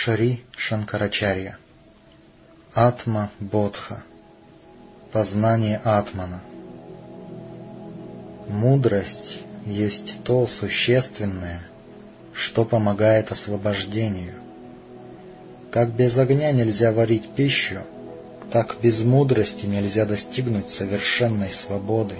Шри Шанкарачарья. Атма Бодха. Познание Атмана. Мудрость есть то существенное, что помогает освобождению. Как без огня нельзя варить пищу, так без мудрости нельзя достигнуть совершенной свободы.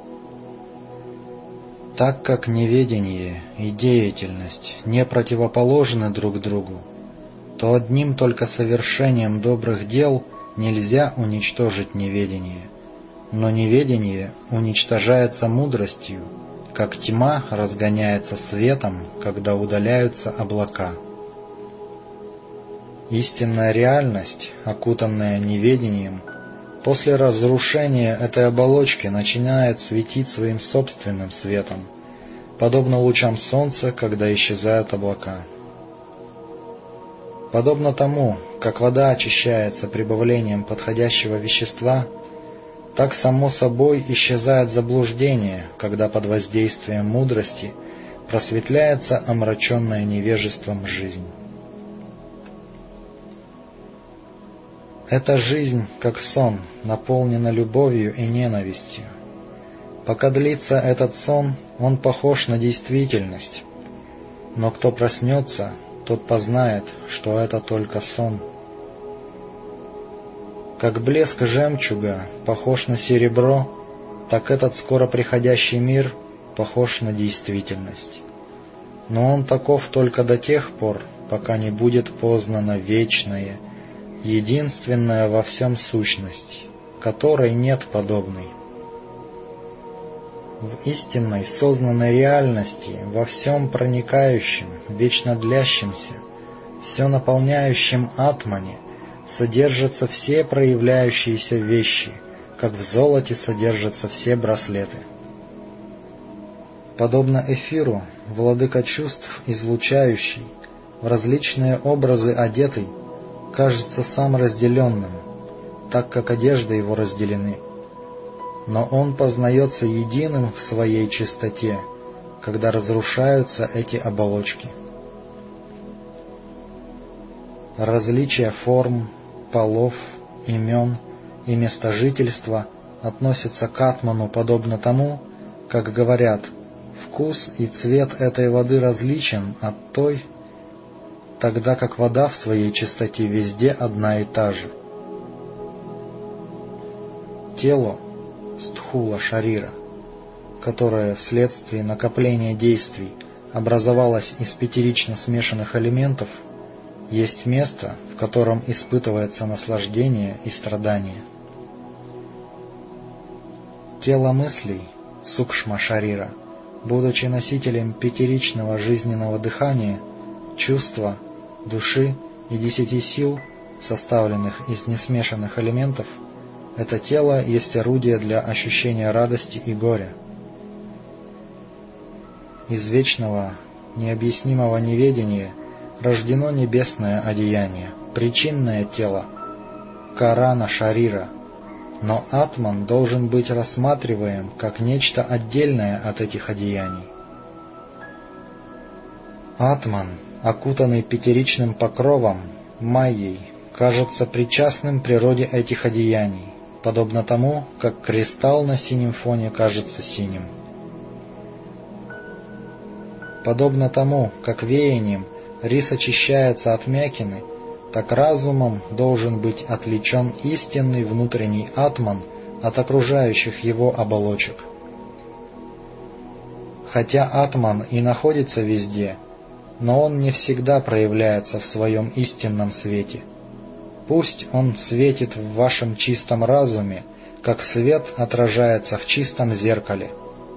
Так как неведение и деятельность не противоположны друг другу, то одним только совершением добрых дел нельзя уничтожить неведение, но неведение уничтожается мудростью, как тьма разгоняется светом, когда удаляются облака. Истинная реальность, окутанная неведением, после разрушения этой оболочки начинает светить своим собственным светом, подобно лучам солнца, когда исчезают облака. Подобно тому, как вода очищается прибавлением подходящего вещества, так само собой исчезает заблуждение, когда под воздействием мудрости просветляется омраченная невежеством жизнь. Эта жизнь, как сон, наполнена любовью и ненавистью. Пока длится этот сон, он похож на действительность, но кто проснется, тот познает, что это только сон. Как блеск жемчуга похож на серебро, так этот скоро приходящий мир похож на действительность. Но он таков только до тех пор, пока не будет познана вечная, единственная во всем сущность, которой нет подобной. В истинной сознанной реальности, во всем проникающем, вечно длящемся, все наполняющем атмане содержатся все проявляющиеся вещи, как в золоте содержатся все браслеты. Подобно эфиру, владыка чувств, излучающий, в различные образы одетый, кажется сам разделенным, так как одежды его разделены. Но он познается единым в своей чистоте, когда разрушаются эти оболочки. Различия форм, полов, имен и места жительства относятся к атману подобно тому, как говорят, вкус и цвет этой воды различен от той, тогда как вода в своей чистоте везде одна и та же. Тело стхула шарира, которое вследствие накопления действий образовалось из пятерично смешанных элементов, есть место, в котором испытывается наслаждение и страдание. Тело мыслей, сукшма шарира, будучи носителем пятеричного жизненного дыхания, чувства, души и 10 сил, составленных из несмешанных элементов, это тело есть орудие для ощущения радости и горя. Из вечного, необъяснимого неведения рождено небесное одеяние, причинное тело, карана шарира, но атман должен быть рассматриваем как нечто отдельное от этих одеяний. Атман, окутанный пятеричным покровом, майей, кажется причастным природе этих одеяний, подобно тому, как кристалл на синем фоне кажется синим. Подобно тому, как веянием рис очищается от мякины, так разумом должен быть отличен истинный внутренний атман от окружающих его оболочек. Хотя атман и находится везде, но он не всегда проявляется в своем истинном свете. Пусть он светит в вашем чистом разуме, как свет отражается в чистом зеркале.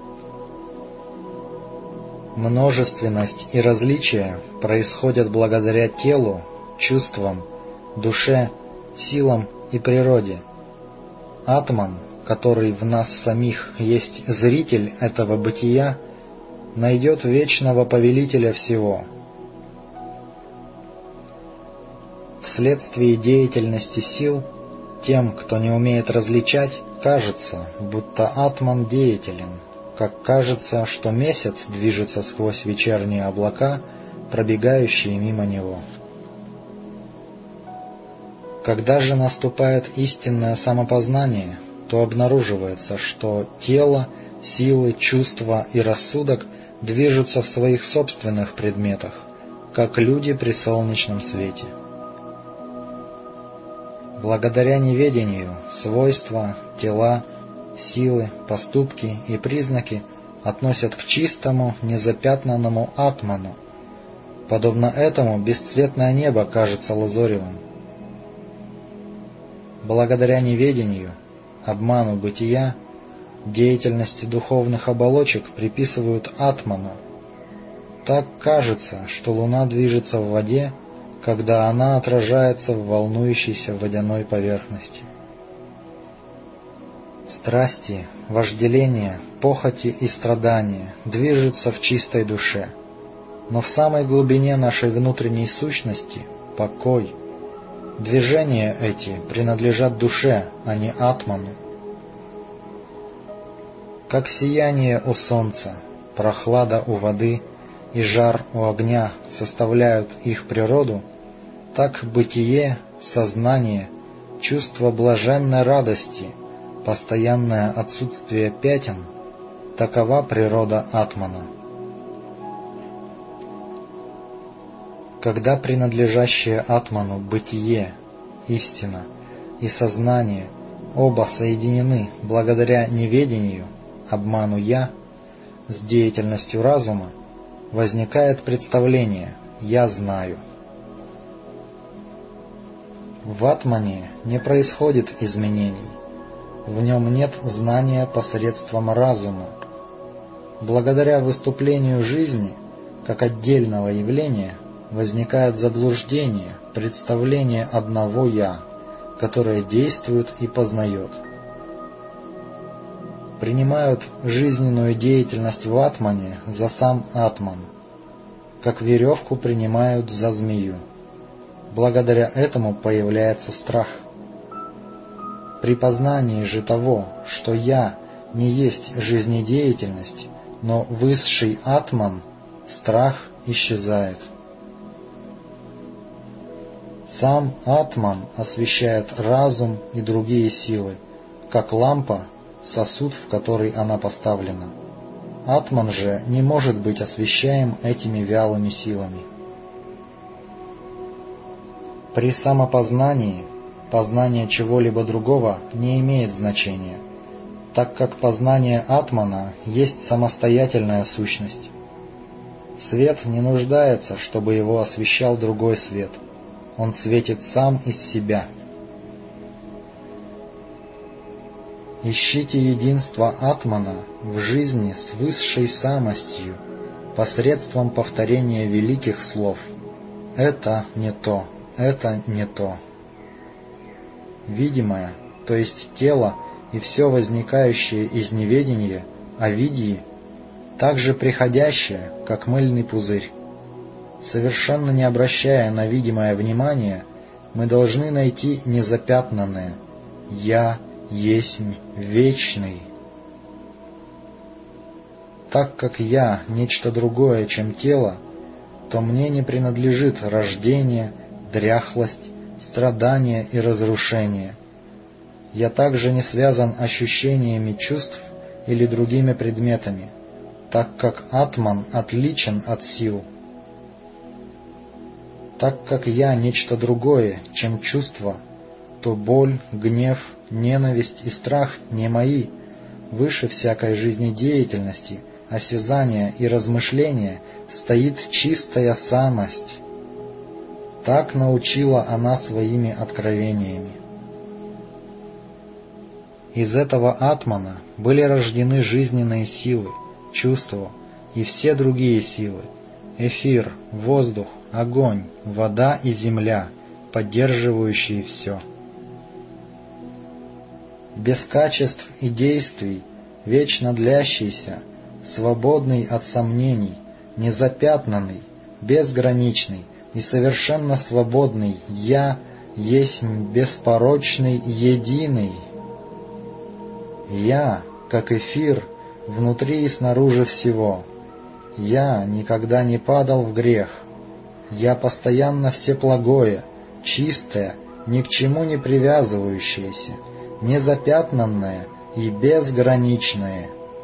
Множественность и различия происходят благодаря телу, чувствам, душе, силам и природе. Атман, который в нас самих есть зритель этого бытия, найдет вечного повелителя всего. Вследствие деятельности сил, тем, кто не умеет различать, кажется, будто атман деятелен, как кажется, что месяц движется сквозь вечерние облака, пробегающие мимо него. Когда же наступает истинное самопознание, то обнаруживается, что тело, силы, чувства и рассудок движутся в своих собственных предметах, как люди при солнечном свете. Благодаря неведению свойства, тела, силы, поступки и признаки относят к чистому, незапятнанному атману. Подобно этому бесцветное небо кажется лазоревым. Благодаря неведению, обману бытия, деятельности духовных оболочек приписывают атману. Так кажется, что луна движется в воде, когда она отражается в волнующейся водяной поверхности. Страсти, вожделения, похоти и страдания движутся в чистой душе, но в самой глубине нашей внутренней сущности — покой. Движения эти принадлежат душе, а не атману. Как сияние у солнца, прохлада у воды и жар у огня составляют их природу, так бытие, сознание, чувство блаженной радости, постоянное отсутствие пятен — такова природа атмана. Когда принадлежащее атману бытие, истина и сознание оба соединены благодаря неведению, обману «я», с деятельностью разума, возникает представление «я знаю». В атмане не происходит изменений, в нем нет знания посредством разума. Благодаря выступлению жизни, как отдельного явления, возникает заблуждение, представление одного «я», которое действует и познает. Принимают жизненную деятельность в атмане за сам атман, как веревку принимают за змею. Благодаря этому появляется страх. При познании же того, что «я» не есть жизнедеятельность, но высший атман, страх исчезает. Сам атман освещает разум и другие силы, как лампа, сосуд, в который она поставлена. Атман же не может быть освещаем этими вялыми силами. При самопознании познание чего-либо другого не имеет значения, так как познание атмана есть самостоятельная сущность. Свет не нуждается, чтобы его освещал другой свет. Он светит сам из себя. Ищите единство атмана в жизни с высшей самостью посредством повторения великих слов «это не то, это не то». Видимое, то есть тело и все возникающее из неведения, авидьи, также приходящее, как мыльный пузырь. Совершенно не обращая на видимое внимание, мы должны найти незапятнанное «Я есмь вечный». Так как «я» — нечто другое, чем тело, то мне не принадлежит рождение, дряхлость, страдание и разрушение. Я также не связан ощущениями чувств или другими предметами, так как атман отличен от сил. Так как я нечто другое, чем чувство, то боль, гнев, ненависть и страх не мои, выше всякой жизнедеятельности, осязания и размышления стоит чистая самость. Так научила она своими откровениями. Из этого атмана были рождены жизненные силы, чувства и все другие силы: эфир, воздух, огонь, вода и земля, поддерживающие все. Без качеств и действий, вечно длящийся, свободный от сомнений, незапятнанный, безграничный и совершенно свободный «Я» есть беспорочный единый. Я, как эфир, внутри и снаружи всего. Я никогда не падал в грех. Я постоянно всеблагое, чистое, ни к чему не привязывающееся, незапятнанное и безграничное.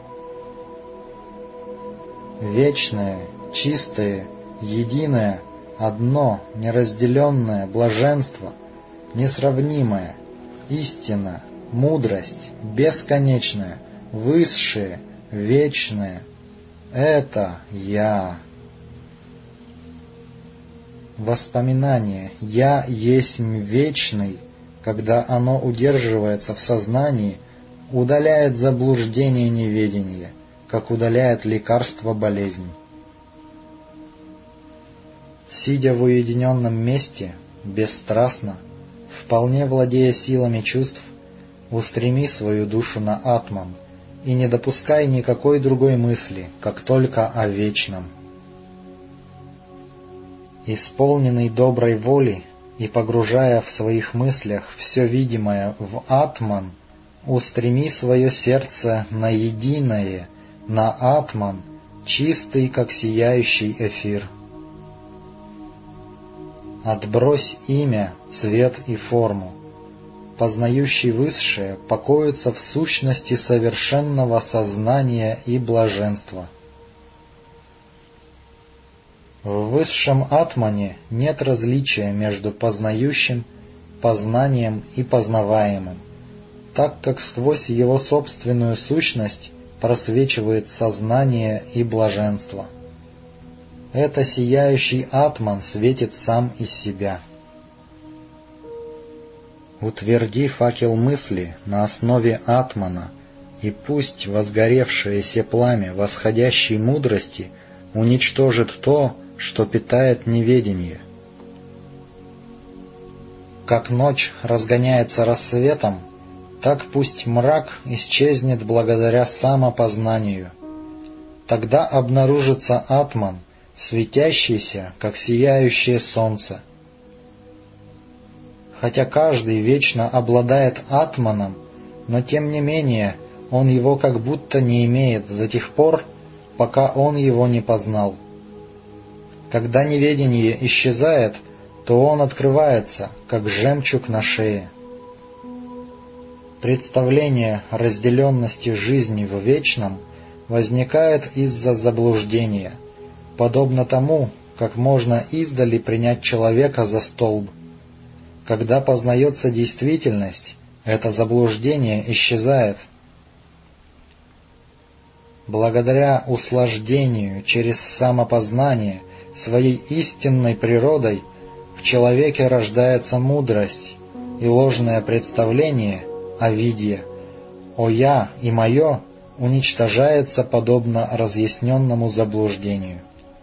Вечное, чистое, единое, одно, неразделенное блаженство, несравнимое, истина, мудрость, бесконечная, высшее, вечное — это Я. Воспоминание «Я есмь вечный», когда оно удерживается в сознании, удаляет заблуждение неведения, как удаляет лекарство болезнь. Сидя в уединенном месте, бесстрастно, вполне владея силами чувств, устреми свою душу на Атман и не допускай никакой другой мысли, как только о вечном. Исполненный доброй воли и погружая в своих мыслях все видимое в Атман, устреми свое сердце на единое, на Атман, чистый, как сияющий эфир. Отбрось имя, цвет и форму. Познающий высшее покоится в сущности совершенного сознания и блаженства. В высшем Атмане нет различия между познающим, познанием и познаваемым, так как сквозь его собственную сущность просвечивает сознание и блаженство. Это сияющий Атман светит сам из себя. Утверди факел мысли на основе Атмана, и пусть возгоревшееся пламя восходящей мудрости уничтожит то, что питает неведение. Как ночь разгоняется рассветом, так пусть мрак исчезнет благодаря самопознанию. Тогда обнаружится Атман, светящийся, как сияющее солнце. Хотя каждый вечно обладает Атманом, но тем не менее он его как будто не имеет до тех пор, пока он его не познал. Когда неведение исчезает, то он открывается, как жемчуг на шее. Представление разделенности жизни в вечном возникает из-за заблуждения, подобно тому, как можно издали принять человека за столб. Когда познается действительность, это заблуждение исчезает. Благодаря услаждению через самопознание своей истинной природой в человеке рождается мудрость, и ложное представление о виде, о «я» и «моё» уничтожается подобно разъясненному заблуждению.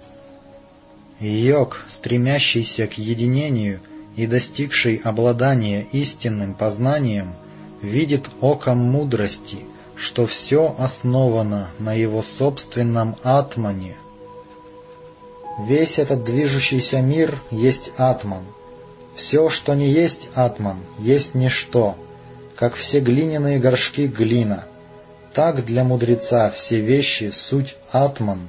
Йог, стремящийся к единению и достигший обладания истинным познанием, видит оком мудрости, что все основано на его собственном Атмане. Весь этот движущийся мир есть Атман. Все, что не есть Атман, есть ничто, как все глиняные горшки глина. Так для мудреца все вещи суть Атман.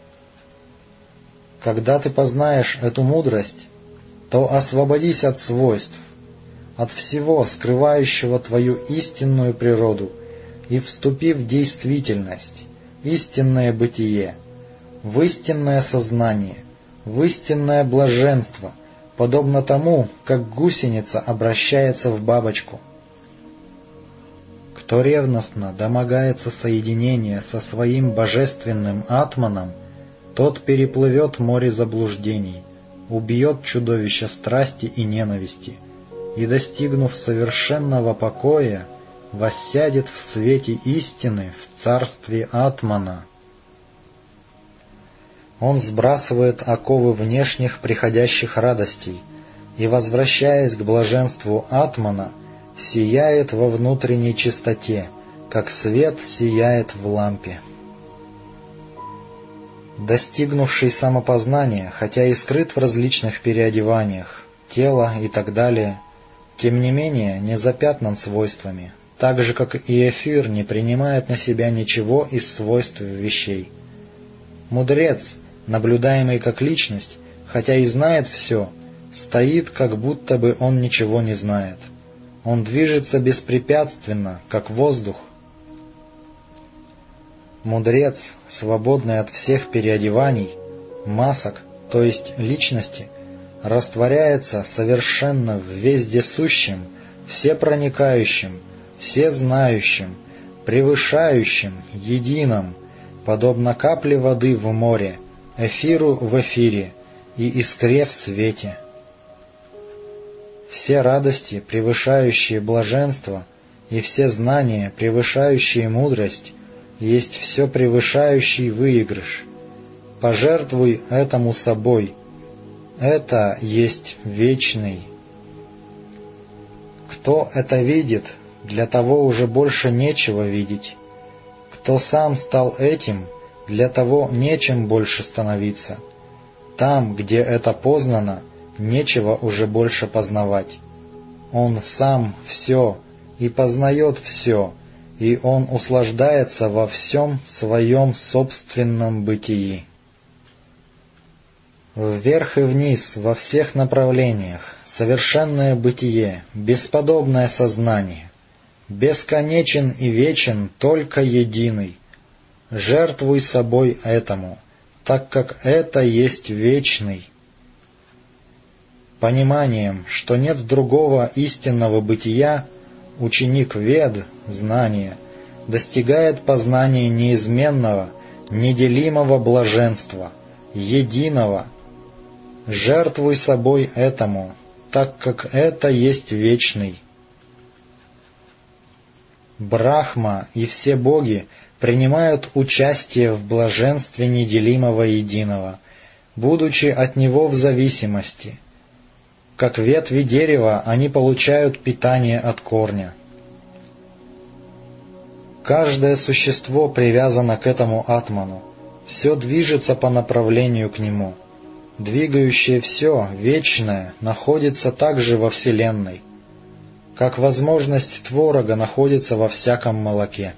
Когда ты познаешь эту мудрость, то освободись от свойств, от всего, скрывающего твою истинную природу, и вступи в действительность, истинное бытие, в истинное сознание, в истинное блаженство, подобно тому, как гусеница обращается в бабочку. Кто ревностно домогается соединения со своим божественным Атманом, тот переплывет море заблуждений, убьет чудовище страсти и ненависти, и, достигнув совершенного покоя, воссядет в свете истины в царстве Атмана. Он сбрасывает оковы внешних приходящих радостей и, возвращаясь к блаженству Атмана, сияет во внутренней чистоте, как свет сияет в лампе. Достигнувший самопознания, хотя и скрыт в различных переодеваниях, тела и так далее, тем не менее не запятнан свойствами, так же, как и эфир не принимает на себя ничего из свойств вещей. Мудрец, наблюдаемый как личность, хотя и знает все, стоит, как будто бы он ничего не знает. Он движется беспрепятственно, как воздух. Мудрец, свободный от всех переодеваний, масок, то есть личности, растворяется совершенно в вездесущем, всепроникающем, всезнающем, превышающем, едином, подобно капле воды в море, эфиру в эфире и искре в свете. Все радости, превышающие блаженство, и все знания, превышающие мудрость, есть все превышающий выигрыш. Пожертвуй этому собой. Это есть вечный. Кто это видит, для того уже больше нечего видеть. Кто сам стал этим, для того нечем больше становиться. Там, где это познано, нечего уже больше познавать. Он сам все и познает все, и он услаждается во всем своем собственном бытии. Вверх и вниз, во всех направлениях, совершенное бытие, бесподобное сознание, бесконечен и вечен только единый. Жертвуй собой этому, так как это есть вечный. Пониманием, что нет другого истинного бытия, ученик Вед, знания, достигает познания неизменного, неделимого блаженства, единого. Жертвуй собой этому, так как это есть вечный. Брахма и все боги принимают участие в блаженстве неделимого единого, будучи от него в зависимости. Как ветви дерева, они получают питание от корня. Каждое существо привязано к этому атману, все движется по направлению к нему. Двигающее все, вечное, находится также во Вселенной, как возможность творога находится во всяком молоке.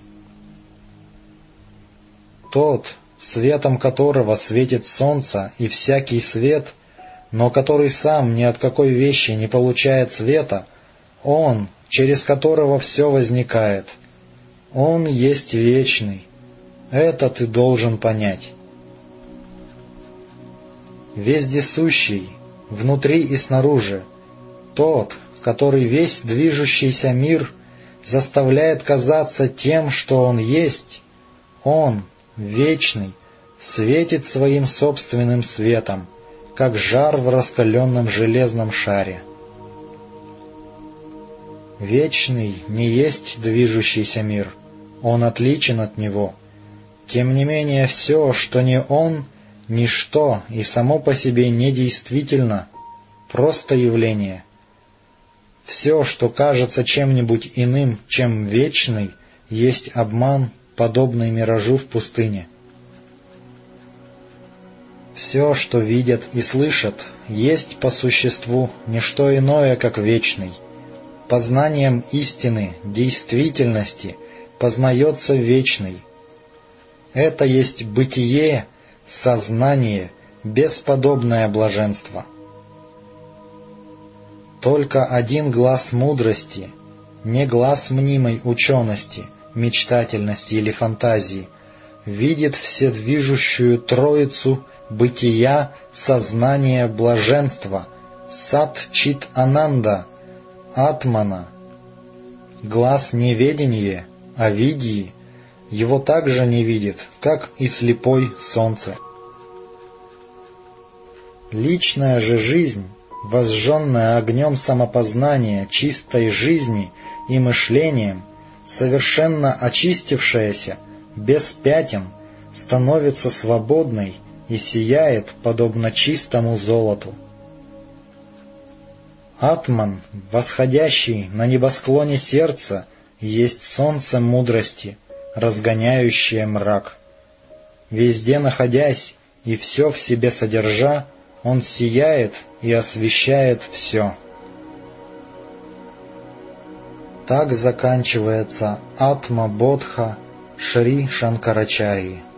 Тот, светом которого светит солнце и всякий свет, но который сам ни от какой вещи не получает света, он, через которого все возникает, он есть вечный. Это ты должен понять. Вездесущий, внутри и снаружи, тот, который весь движущийся мир заставляет казаться тем, что он есть, он, вечный, светит своим собственным светом, как жар в раскаленном железном шаре. Вечный не есть движущийся мир, он отличен от него. Тем не менее, все, что не он, ничто и само по себе недействительно, просто явление. Все, что кажется чем-нибудь иным, чем вечный, есть обман, подобный миражу в пустыне. Все, что видят и слышат, есть по существу не что иное, как вечный. Познанием истины, действительности познается вечный. Это есть бытие, сознание, бесподобное блаженство. Только один глаз мудрости, не глаз мнимой учености, мечтательности или фантазии, видит вседвижущую троицу бытия, сознания, блаженства, Сат-Чит-Ананда, Атмана. Глаз неведения, авидии, его также не видит, как и слепой солнце. Личная же жизнь, возжженная огнем самопознания, чистой жизни и мышлением, совершенно очистившаяся, без пятен, становится свободной и сияет, подобно чистому золоту. Атман, восходящий на небосклоне сердца, есть солнце мудрости, разгоняющее мрак. Везде находясь и все в себе содержа, он сияет и освещает все. Так заканчивается Атма-бодха Шри Шанкарачарьи.